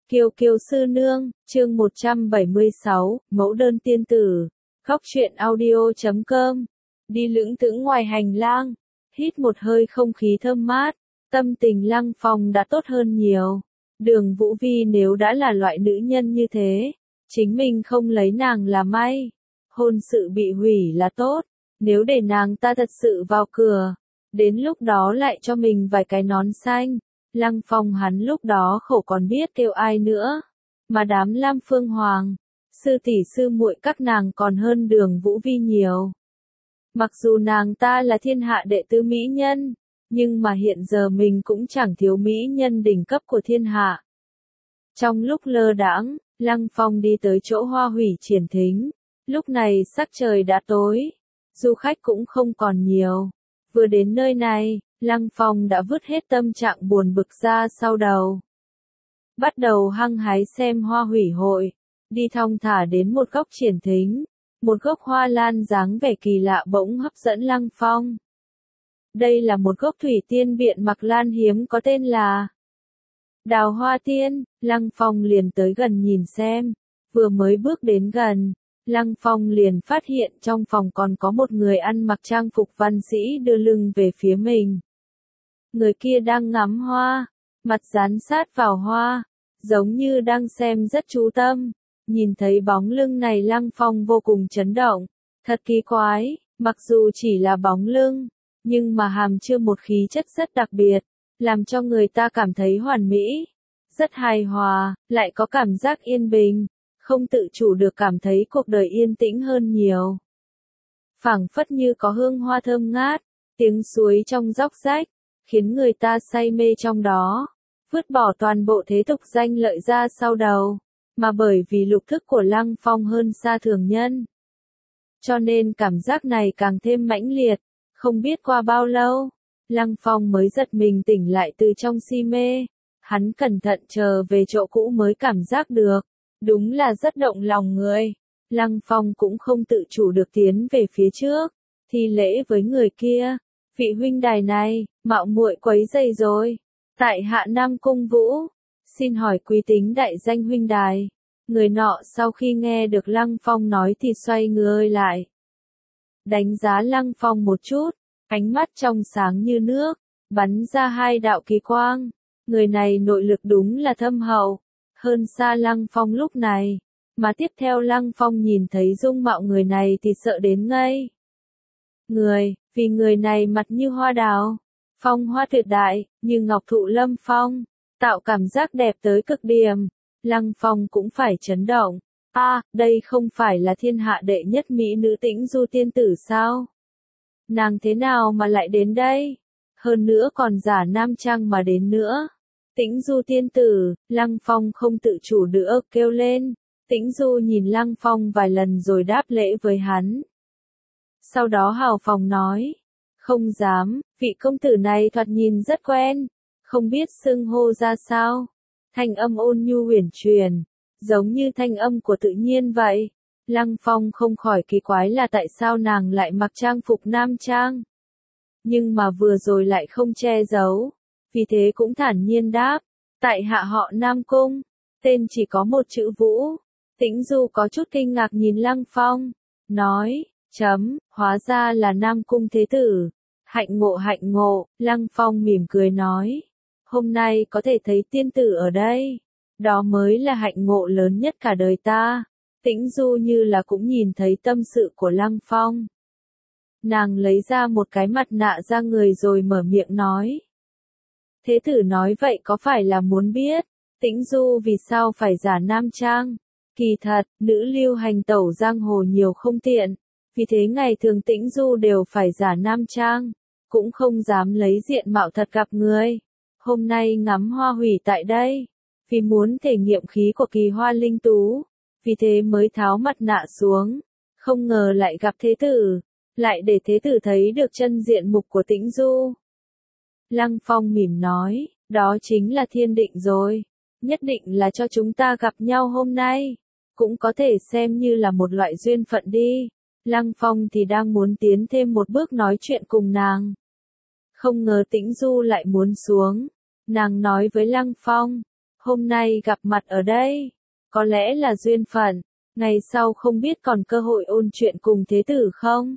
Kiều Kiều sư nương, chương 176, mẫu đơn tiên tử. Góc truyện audio.com. Đi lững thững ngoài hành lang, hít một hơi không khí thơm mát, tâm tình Lăng Phong đã tốt hơn nhiều. Đường Vũ Vi nếu đã là loại nữ nhân như thế, chính mình không lấy nàng là may. Hôn sự bị hủy là tốt, nếu để nàng ta thật sự vào cửa, đến lúc đó lại cho mình vài cái nón xanh. Lăng Phong hắn lúc đó khổ còn biết kêu ai nữa, mà đám Lam Phương Hoàng, sư tỷ sư muội các nàng còn hơn Đường Vũ Vi nhiều. Mặc dù nàng ta là thiên hạ đệ tứ mỹ nhân, nhưng mà hiện giờ mình cũng chẳng thiếu mỹ nhân đỉnh cấp của thiên hạ. Trong lúc lơ đãng, Lăng Phong đi tới chỗ Hoa Hủy Triển Thính, lúc này sắc trời đã tối, du khách cũng không còn nhiều. Vừa đến nơi này, Lăng Phong đã vứt hết tâm trạng buồn bực ra sau đầu. Bắt đầu hăng hái xem hoa hủy hội, đi thong thả đến một góc triển thính, một gốc hoa lan dáng vẻ kỳ lạ bỗng hấp dẫn Lăng Phong. Đây là một gốc thủy tiên biện mặc lan hiếm có tên là Đào Hoa Tiên. Lăng Phong liền tới gần nhìn xem, vừa mới bước đến gần, Lăng Phong liền phát hiện trong phòng còn có một người ăn mặc trang phục văn sĩ đưa lưng về phía mình. Người kia đang ngắm hoa, mặt dán sát vào hoa, giống như đang xem rất chú tâm. Nhìn thấy bóng lưng này Lăng Phong vô cùng chấn động, thật kỳ quái, mặc dù chỉ là bóng lưng, nhưng mà hàm chứa một khí chất rất đặc biệt, làm cho người ta cảm thấy hoàn mỹ, rất hài hòa, lại có cảm giác yên bình, không tự chủ được cảm thấy cuộc đời yên tĩnh hơn nhiều. Phảng phất như có hương hoa thơm ngát, tiếng suối trong róc rách, khiến người ta say mê trong đó, vứt bỏ toàn bộ thế tục danh lợi ra sau đầu, mà bởi vì lục thức của Lăng Phong hơn xa thường nhân. Cho nên cảm giác này càng thêm mãnh liệt, không biết qua bao lâu, Lăng Phong mới giật mình tỉnh lại từ trong si mê, hắn cẩn thận chờ về chỗ cũ mới cảm giác được, đúng là rất động lòng người. Lăng Phong cũng không tự chủ được tiến về phía trước, thi lễ với người kia. Vị huynh đài này, mạo muội quấy rầy rồi. Tại hạ Nam Cung Vũ, xin hỏi quý tính đại danh huynh đài. Người nọ sau khi nghe được Lăng Phong nói thì xoay người lại. Đánh giá Lăng Phong một chút, ánh mắt trong sáng như nước, bắn ra hai đạo kỳ quang. Người này nội lực đúng là thâm hậu, hơn xa Lăng Phong lúc này. Mà tiếp theo Lăng Phong nhìn thấy dung mạo người này thì sợ đến ngây. Vì người này mặt như hoa đào, phong hoa tuyệt đại, như ngọc thụ lâm phong, tạo cảm giác đẹp tới cực điểm. Lăng Phong cũng phải chấn động. Đây không phải là thiên hạ đệ nhất mỹ nữ Tĩnh Du tiên tử sao? Nàng thế nào mà lại đến đây? Hơn nữa còn giả nam trang mà đến nữa. Tĩnh Du tiên tử, Lăng Phong không tự chủ được kêu lên. Tĩnh Du nhìn Lăng Phong vài lần rồi đáp lễ với hắn. Sau đó hào phóng nói, không dám, vị công tử này thoạt nhìn rất quen, không biết xưng hô ra sao. Thanh âm ôn nhu huyền truyền, giống như thanh âm của tự nhiên vậy. Lăng Phong không khỏi kỳ quái là tại sao nàng lại mặc trang phục nam trang. Nhưng mà vừa rồi lại không che giấu, vì thế cũng thản nhiên đáp, tại hạ họ Nam Cung, tên chỉ có một chữ Vũ. Tĩnh Du có chút kinh ngạc nhìn Lăng Phong, nói, hóa ra là Nam Cung thế tử. Hạnh ngộ, Lăng Phong mỉm cười nói, hôm nay có thể thấy tiên tử ở đây, đó mới là hạnh ngộ lớn nhất cả đời ta. Tĩnh Du như là cũng nhìn thấy tâm sự của Lăng Phong. Nàng lấy ra một cái mặt nạ ra người rồi mở miệng nói. Thế tử nói vậy có phải là muốn biết, Tĩnh Du vì sao phải giả nam trang? Kỳ thật, nữ lưu hành tẩu giang hồ nhiều không tiện, vì thế ngày thường Tĩnh Du đều phải giả nam trang, cũng không dám lấy diện mạo thật gặp người. Hôm nay ngắm hoa hủy tại đây, vì muốn thể nghiệm khí của kỳ hoa linh tú, vì thế mới tháo mặt nạ xuống, không ngờ lại gặp thế tử, lại để thế tử thấy được chân diện mục của Tĩnh Du. Lăng Phong mỉm nói, đó chính là thiên định rồi, nhất định là cho chúng ta gặp nhau hôm nay, cũng có thể xem như là một loại duyên phận đi. Lăng Phong thì đang muốn tiến thêm một bước nói chuyện cùng nàng. Không ngờ Tĩnh Du lại muốn xuống, nàng nói với Lăng Phong, Hôm nay gặp mặt ở đây, có lẽ là duyên phận, ngày sau không biết còn cơ hội ôn chuyện cùng thế tử không?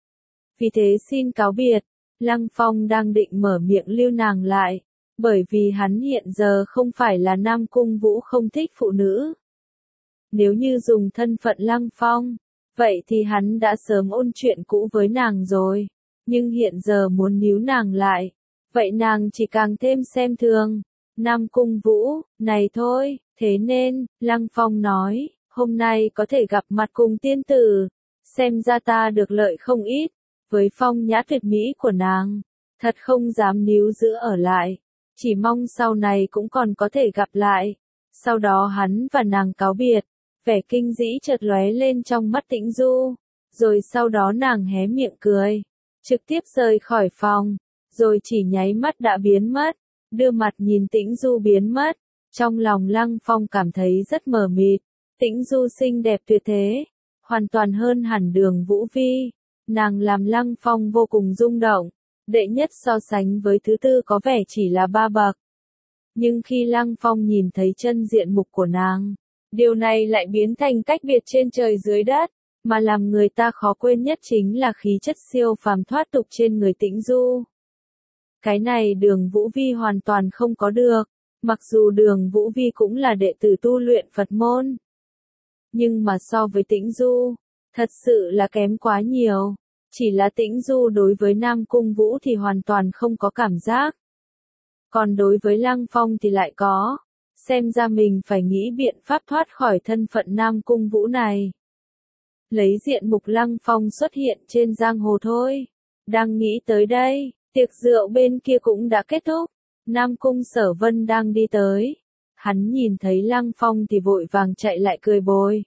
Vì thế xin cáo biệt, Lăng Phong đang định mở miệng lưu nàng lại, bởi vì hắn hiện giờ không phải là Nam Cung Vũ không thích phụ nữ. Nếu như dùng thân phận Lăng Phong, vậy thì hắn đã sớm ôn chuyện cũ với nàng rồi, nhưng hiện giờ muốn níu nàng lại, vậy nàng chỉ càng thêm xem thường. Nam Cung Vũ, này thôi, thế nên, Lăng Phong nói, hôm nay có thể gặp mặt cùng tiên tử, xem ra ta được lợi không ít, với phong nhã tuyệt mỹ của nàng, thật không dám níu giữ ở lại, chỉ mong sau này cũng còn có thể gặp lại. Sau đó hắn và nàng cáo biệt, vẻ kinh dĩ chợt lóe lên trong mắt Tĩnh Du, rồi sau đó nàng hé miệng cười, trực tiếp rời khỏi phòng, rồi chỉ nháy mắt đã biến mất, đưa mặt nhìn Tĩnh Du biến mất, trong lòng Lăng Phong cảm thấy rất mờ mịt, Tĩnh Du xinh đẹp tuyệt thế, hoàn toàn hơn hẳn Đường Vũ Vi, nàng làm Lăng Phong vô cùng rung động, đệ nhất so sánh với thứ tư có vẻ chỉ là 3 bậc. Nhưng khi Lăng Phong nhìn thấy chân diện mục của nàng, điều này lại biến thành cách biệt trên trời dưới đất, mà làm người ta khó quên nhất chính là khí chất siêu phàm thoát tục trên người Tĩnh Du. Cái này Đường Vũ Vi hoàn toàn không có được, mặc dù Đường Vũ Vi cũng là đệ tử tu luyện Phật môn. Nhưng mà so với Tĩnh Du, thật sự là kém quá nhiều, chỉ là Tĩnh Du đối với Nam Cung Vũ thì hoàn toàn không có cảm giác. Còn đối với Lăng Phong thì lại có, xem ra mình phải nghĩ biện pháp thoát khỏi thân phận Nam Cung Vũ này. Lấy diện mục Lăng Phong xuất hiện trên giang hồ thôi. Đang nghĩ tới đây, tiệc rượu bên kia cũng đã kết thúc. Nam Cung Sở Vân đang đi tới. Hắn nhìn thấy Lăng Phong thì vội vàng chạy lại cười bồi.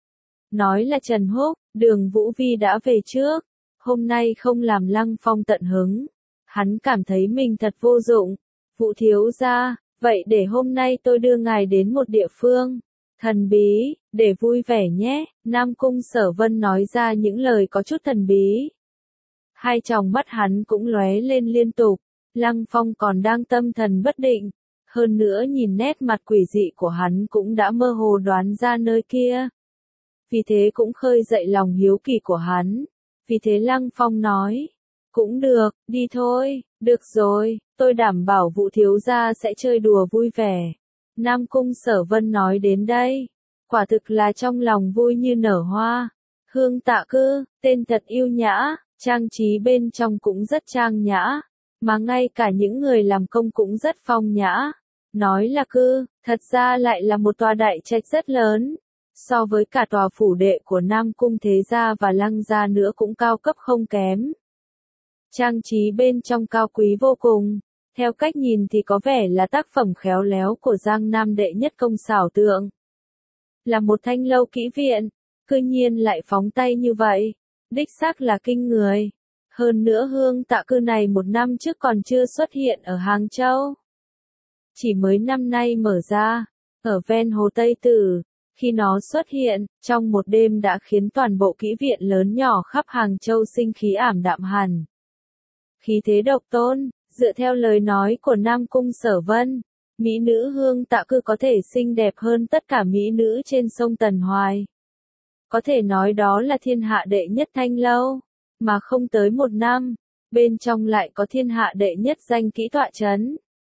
Nói là Trần Húc, Đường Vũ Vi đã về trước. Hôm nay không làm Lăng Phong tận hứng. Hắn cảm thấy mình thật vô dụng. Vũ thiếu gia, vậy để hôm nay tôi đưa ngài đến một địa phương thần bí, để vui vẻ nhé. Nam Cung Sở Vân nói ra những lời có chút thần bí. Hai tròng mắt hắn cũng lóe lên liên tục, Lăng Phong còn đang tâm thần bất định, hơn nữa nhìn nét mặt quỷ dị của hắn cũng đã mơ hồ đoán ra nơi kia. Vì thế cũng khơi dậy lòng hiếu kỳ của hắn, vì thế Lăng Phong nói, cũng được, đi thôi, được rồi, tôi đảm bảo Vũ thiếu gia sẽ chơi đùa vui vẻ. Nam Cung Sở Vân nói đến đây, quả thực là trong lòng vui như nở hoa. Hương Tạ Cư, tên thật yêu nhã, trang trí bên trong cũng rất trang nhã, mà ngay cả những người làm công cũng rất phong nhã. Nói là cư, thật ra lại là một tòa đại trạch rất lớn, so với cả tòa phủ đệ của Nam Cung Thế Gia và Lăng Gia nữa cũng cao cấp không kém. Trang trí bên trong cao quý vô cùng, theo cách nhìn thì có vẻ là tác phẩm khéo léo của Giang Nam đệ nhất công xảo tượng. Là một thanh lâu kỹ viện, cư nhiên lại phóng tay như vậy, đích xác là kinh người. Hơn nữa Hương Tạ Cư này một năm trước còn chưa xuất hiện ở Hàng Châu. Chỉ mới năm nay mở ra, ở ven Hồ Tây Tử, khi nó xuất hiện, trong một đêm đã khiến toàn bộ kỹ viện lớn nhỏ khắp Hàng Châu sinh khí ảm đạm hẳn. Khí thế độc tôn, dựa theo lời nói của Nam Cung Sở Vân, mỹ nữ Hương Tạ Cư có thể xinh đẹp hơn tất cả mỹ nữ trên sông Tần Hoài. Có thể nói đó là thiên hạ đệ nhất thanh lâu, mà không tới một năm, bên trong lại có thiên hạ đệ nhất danh kỹ tọa chấn.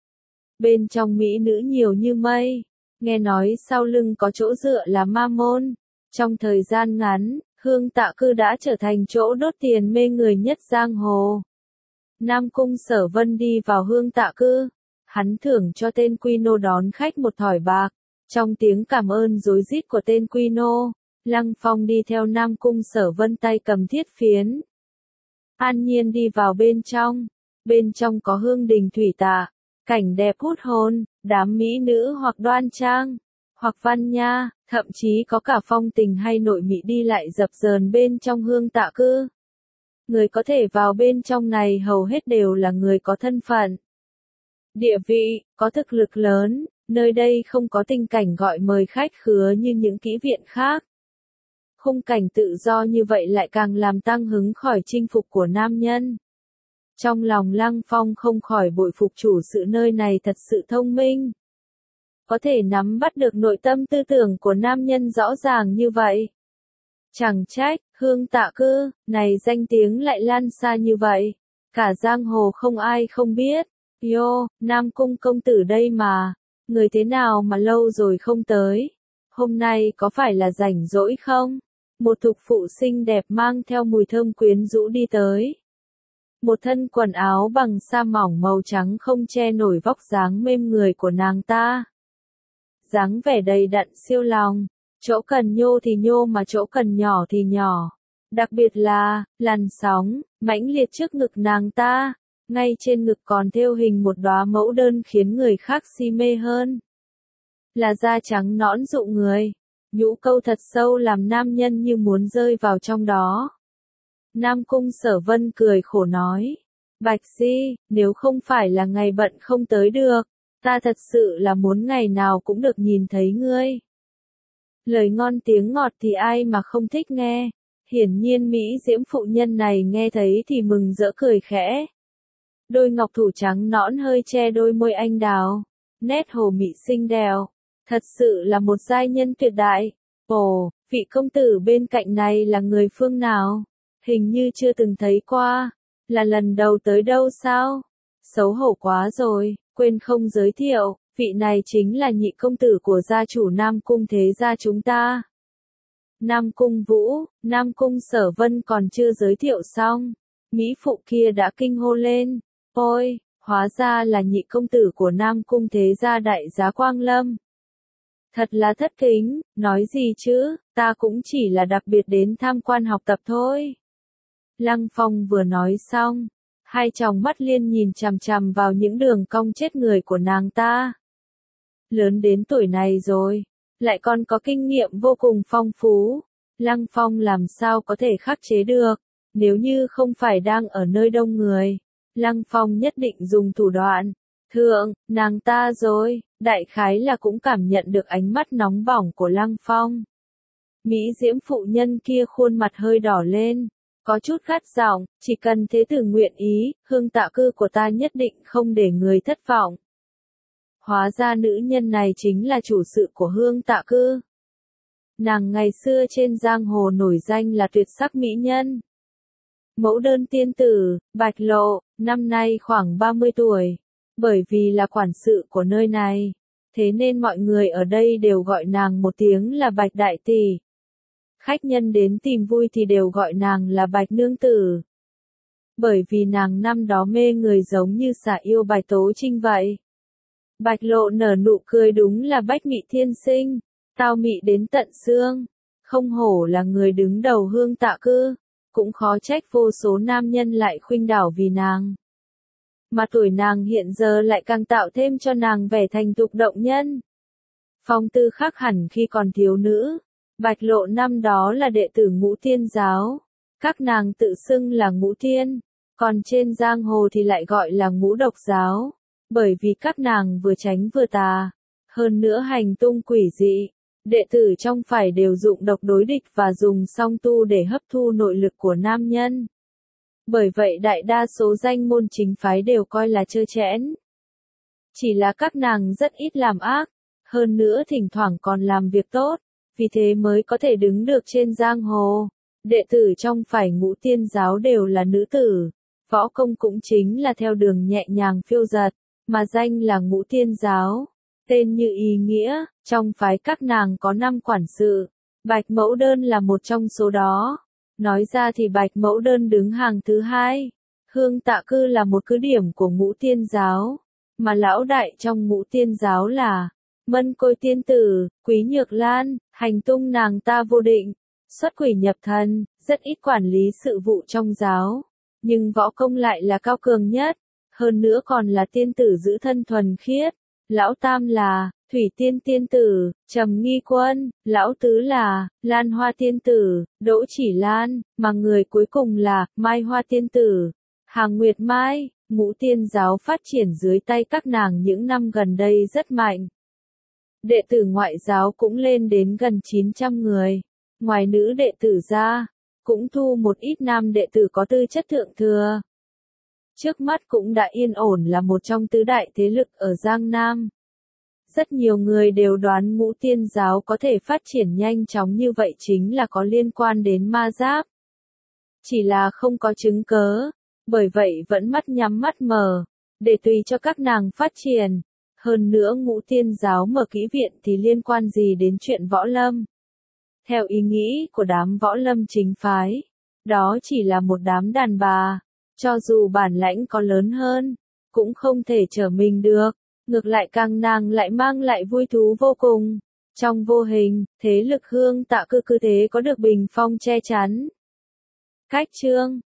Bên trong mỹ nữ nhiều như mây, nghe nói sau lưng có chỗ dựa là ma môn. Trong thời gian ngắn, Hương Tạ Cư đã trở thành chỗ đốt tiền mê người nhất giang hồ. Nam Cung Sở Vân đi vào Hương Tạ Cư, hắn thưởng cho tên quy nô đón khách một thỏi bạc. Trong tiếng cảm ơn rối rít của tên quy nô, Lăng Phong đi theo Nam Cung Sở Vân tay cầm thiết phiến. An nhiên đi vào bên trong có hương đình thủy tạ, cảnh đẹp hút hồn, đám mỹ nữ hoặc đoan trang, hoặc văn nha, thậm chí có cả phong tình hay nội mỹ đi lại dập dờn bên trong Hương Tạ Cư. Người có thể vào bên trong này hầu hết đều là người có thân phận, địa vị, có thực lực lớn, nơi đây không có tình cảnh gọi mời khách khứa như những kỹ viện khác. Khung cảnh tự do như vậy lại càng làm tăng hứng khỏi chinh phục của nam nhân. Trong lòng Lăng Phong không khỏi bội phục chủ sự nơi này thật sự thông minh. có thể nắm bắt được nội tâm tư tưởng của nam nhân rõ ràng như vậy. Chẳng trách, Hương Tạ Cư, này danh tiếng lại lan xa như vậy. Cả giang hồ không ai không biết. Yo, Nam Cung công tử đây mà. Người thế nào mà lâu rồi không tới? Hôm nay có phải là rảnh rỗi không? Một thục phụ xinh đẹp mang theo mùi thơm quyến rũ đi tới. Một thân quần áo bằng sa mỏng màu trắng không che nổi vóc dáng mềm người của nàng ta. Dáng vẻ đầy đặn siêu lòng. Chỗ cần nhô thì nhô mà chỗ cần nhỏ thì nhỏ. Đặc biệt là, làn sóng, mãnh liệt trước ngực nàng ta. Ngay trên ngực còn thêu hình một đóa mẫu đơn khiến người khác si mê hơn. Là da trắng nõn dụ người. Nhũ câu thật sâu làm nam nhân như muốn rơi vào trong đó. Nam Cung Sở Vân cười khổ nói. Bạch Di, nếu không phải là ngày bận không tới được, ta thật sự là muốn ngày nào cũng được nhìn thấy ngươi. Lời ngon tiếng ngọt thì ai mà không thích nghe. Hiển nhiên Mỹ diễm phụ nhân này nghe thấy thì mừng rỡ cười khẽ. Đôi ngọc thủ trắng nõn hơi che đôi môi anh đào. Nét hồ mị xinh đèo. Thật sự là một giai nhân tuyệt đại. Ồ, vị công tử bên cạnh này là người phương nào? Hình như chưa từng thấy qua. Là lần đầu tới đâu sao? Xấu hổ quá rồi, quên không giới thiệu. Vị này chính là nhị công tử của gia chủ Nam Cung thế gia chúng ta. Nam Cung Vũ, Nam Cung Sở Vân còn chưa giới thiệu xong. Mỹ phụ kia đã kinh hô lên. Ôi, hóa ra là nhị công tử của Nam Cung thế gia đại giá Quang Lâm. Thật là thất kính, nói gì chứ, ta cũng chỉ là đặc biệt đến tham quan học tập thôi. Lăng Phong vừa nói xong, hai tròng mắt liên nhìn chằm chằm vào những đường cong chết người của nàng ta. Lớn đến tuổi này rồi, lại còn có kinh nghiệm vô cùng phong phú. Lăng Phong làm sao có thể khắc chế được, nếu như không phải đang ở nơi đông người. Lăng Phong nhất định dùng thủ đoạn. Thượng, nàng ta rồi, đại khái là cũng cảm nhận được ánh mắt nóng bỏng của Lăng Phong. Mỹ diễm phụ nhân kia khuôn mặt hơi đỏ lên, có chút gắt giọng, chỉ cần thế tử nguyện ý, Hương Tạ Cư của ta nhất định không để người thất vọng. Hóa ra nữ nhân này chính là chủ sự của Hương Tạ Cư. Nàng ngày xưa trên giang hồ nổi danh là tuyệt sắc mỹ nhân. Mẫu đơn tiên tử, Bạch Lộ, năm nay khoảng 30 tuổi. Bởi vì là quản sự của nơi này, thế nên mọi người ở đây đều gọi nàng một tiếng là Bạch Đại Tỷ. Khách nhân đến tìm vui thì đều gọi nàng là Bạch Nương Tử. Bởi vì nàng năm đó mê người giống như xả yêu Bạch Tố Trinh vậy. Bạch Lộ nở nụ cười đúng là bách mị thiên sinh, tao mị đến tận xương. Không hổ là người đứng đầu Hương Tạ Cư, cũng khó trách vô số nam nhân lại khuynh đảo vì nàng. Mà tuổi nàng hiện giờ lại càng tạo thêm cho nàng vẻ thành thục động nhân. Phong tư khác hẳn khi còn thiếu nữ. Bạch Lộ năm đó là đệ tử Ngũ Tiên giáo. Các nàng tự xưng là Ngũ Tiên, còn trên giang hồ thì lại gọi là Ngũ Độc giáo. Bởi vì các nàng vừa tránh vừa tà, hơn nữa hành tung quỷ dị. Đệ tử trong phải đều dụng độc đối địch và dùng song tu để hấp thu nội lực của nam nhân. Bởi vậy đại đa số danh môn chính phái đều coi là trơ trẽn. Chỉ là các nàng rất ít làm ác, hơn nữa thỉnh thoảng còn làm việc tốt, vì thế mới có thể đứng được trên giang hồ. Đệ tử trong phải Ngũ Tiên giáo đều là nữ tử, võ công cũng chính là theo đường nhẹ nhàng phiêu dật, mà danh là Ngũ Tiên giáo. Tên như ý nghĩa, trong phái các nàng có 5 quản sự, Bạch Mẫu Đơn là một trong số đó. Nói ra thì Bạch Mẫu Đơn đứng hàng thứ 2. Hương Tạ Cư là một cứ điểm của Ngũ Tiên giáo, mà lão đại trong Ngũ Tiên giáo là Mân Côi Tiên Tử, Quý Nhược Lan. Hành tung nàng ta vô định, xuất quỷ nhập thần, rất ít quản lý sự vụ trong giáo, nhưng võ công lại là cao cường nhất, hơn nữa còn là tiên tử giữ thân thuần khiết. Lão tam là Thủy Tiên Tiên Tử, Trầm Nghi Quân. Lão tứ là Lan Hoa Tiên Tử, Đỗ Chỉ Lan, mà người cuối cùng là Mai Hoa Tiên Tử, Hàng Nguyệt Mai. Ngũ Tiên giáo phát triển dưới tay các nàng những năm gần đây rất mạnh. Đệ tử ngoại giáo cũng lên đến gần 900 người. Ngoài nữ đệ tử ra, cũng thu một ít nam đệ tử có tư chất thượng thừa. Trước mắt cũng đã yên ổn là một trong tứ đại thế lực ở Giang Nam. Rất nhiều người đều đoán Ngũ Tiên giáo có thể phát triển nhanh chóng như vậy chính là có liên quan đến ma giáp. Chỉ là không có chứng cớ, bởi vậy vẫn mắt nhắm mắt mở, để tùy cho các nàng phát triển. Hơn nữa Ngũ Tiên giáo mở kỹ viện thì liên quan gì đến chuyện võ lâm? Theo ý nghĩ của đám võ lâm chính phái, đó chỉ là một đám đàn bà, cho dù bản lãnh có lớn hơn, cũng không thể trở mình được, ngược lại càng nàng lại mang lại vui thú vô cùng. Trong vô hình, thế lực Hương Tạ Cư cứ thế có được bình phong che chắn. Cách chương